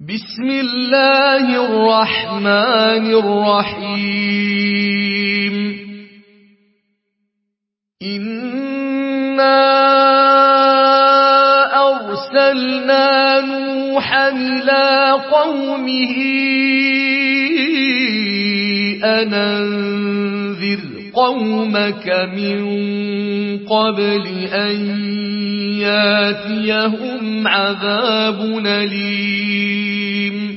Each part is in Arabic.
بسم الله الرحمن الرحيم إنا أرسلنا نوحا إلى قومه أن أنذر قومك من قبل أن ياتيهم عذاب أليم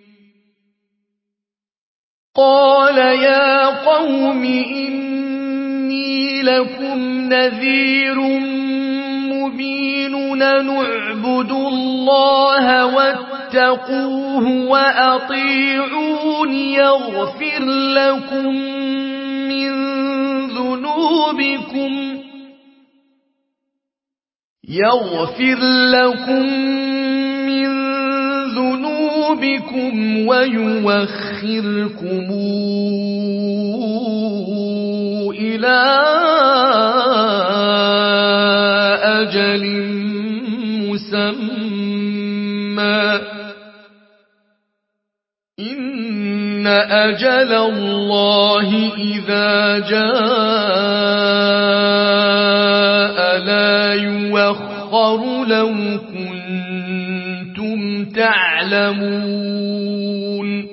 قال يا قوم إني لكم نذير مبين نعبد الله واتقوه وأطيعون يغفر لكم من ذنوبكم ويوخركم إلى أجل مسمى إن أجل الله إذا جاء لا يوخر لو كنتم تعلمون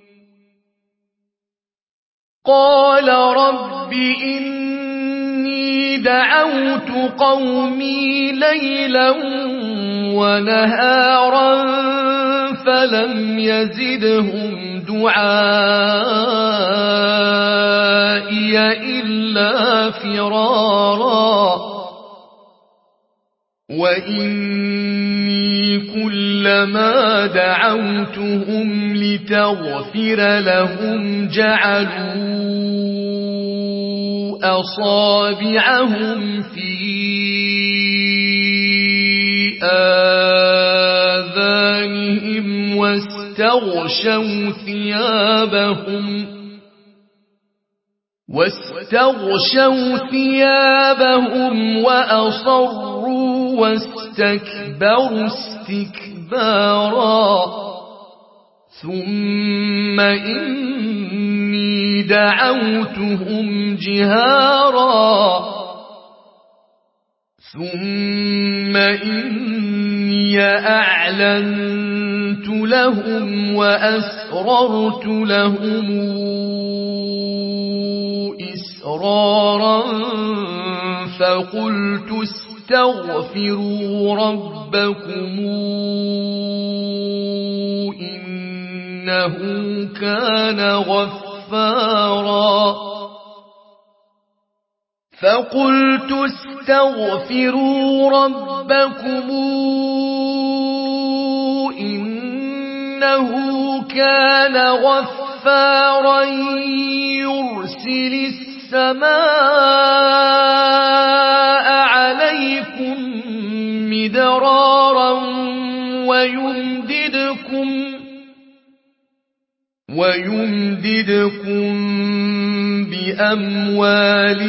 قال رب إني دعوت قومي ليلا ونهارا فلم يزدهم دعائي إلا فرارا وإني كلما دعوتهم لتغفر لهم جعلوا أصابعهم في آذانهم واستغشوا ثيابهم وأصروا واستكبروا استكبارا ثم إني دعوتهم جهارا ثم إني أعلنت لهم وأسررت لهم إسرارا فقلت استغفروا ربكم إنه كان غفارا يرسل السماء عليكم مدرارا ويمددكم بأموال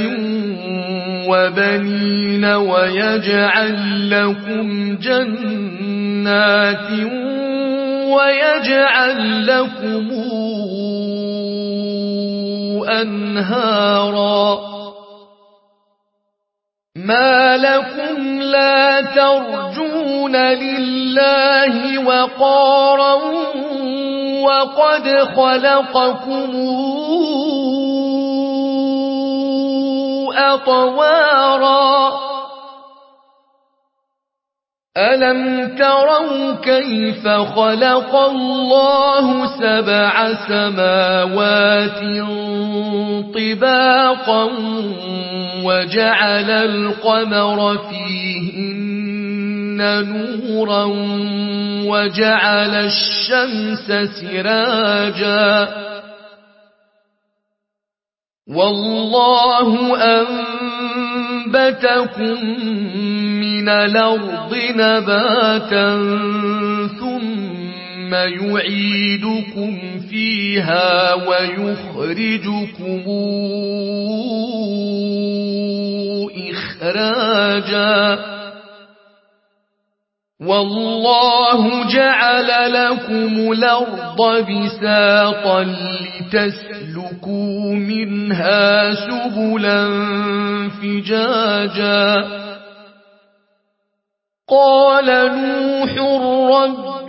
وبنين ويجعل لكم جنات ويجعل لكم أنهارا ما لكم لا ترجون لله وقارا وقد خلقكم أطوارا ألم تروا كيف خلق الله 7 سماوات طباقا وجعل القمر فيهن نورا وجعل الشمس سراجا والله أنبتكم من الأرض نباتا ثم يعيدكم فيها ويخرجكم إخراجا والله جعل لكم الأرض بساطا لتسلكوا منها سبلا فجاجا قال نوح رب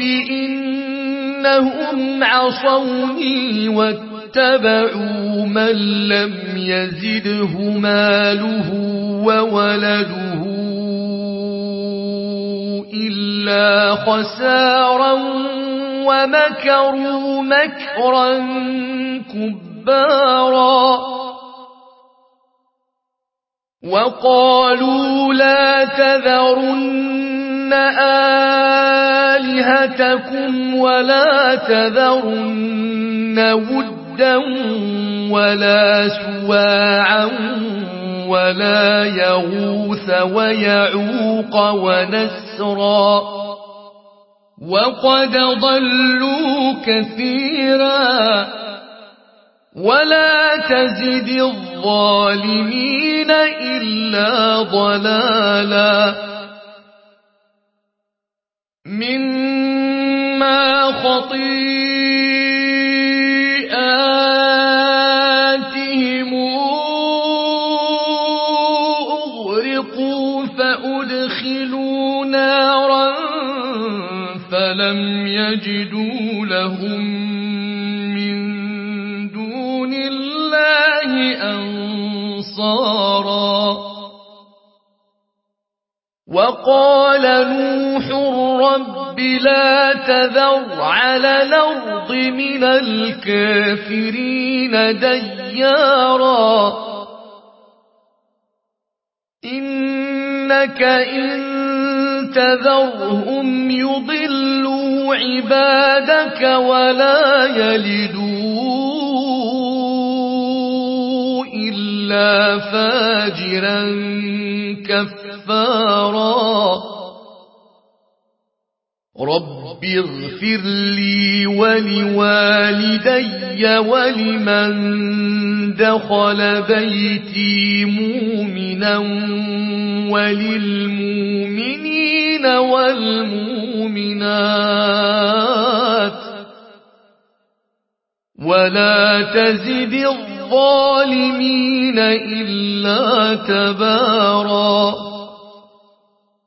إنهم عصوني واتبعوا من لم يزده ماله وولده إلا خسارا ومكروا مكرا كبارا وقالوا لا تذرن آلهتكم ولا تذرن ودا ولا سواعا ولا يغوث ويعوق ونسرا وقد ضلوا كثيرا ولا تزد الظالمين إلا ضلالا مما خطيئاتهم أغرقوا فأدخلوا نارا فلم يجدوا لهم من دون الله أنصارا وقال نوح رب لا تذر على الأرض من الكافرين ديارا إنك إن تذرهم يضلوا عبادك ولا يلدوا إلا فاجرا كفارا رب اغفر لي ولوالدي ولمن دخل بيتي مؤمنا وللمؤمنين والمؤمنات ولا تزد الظالمين إلا تبارا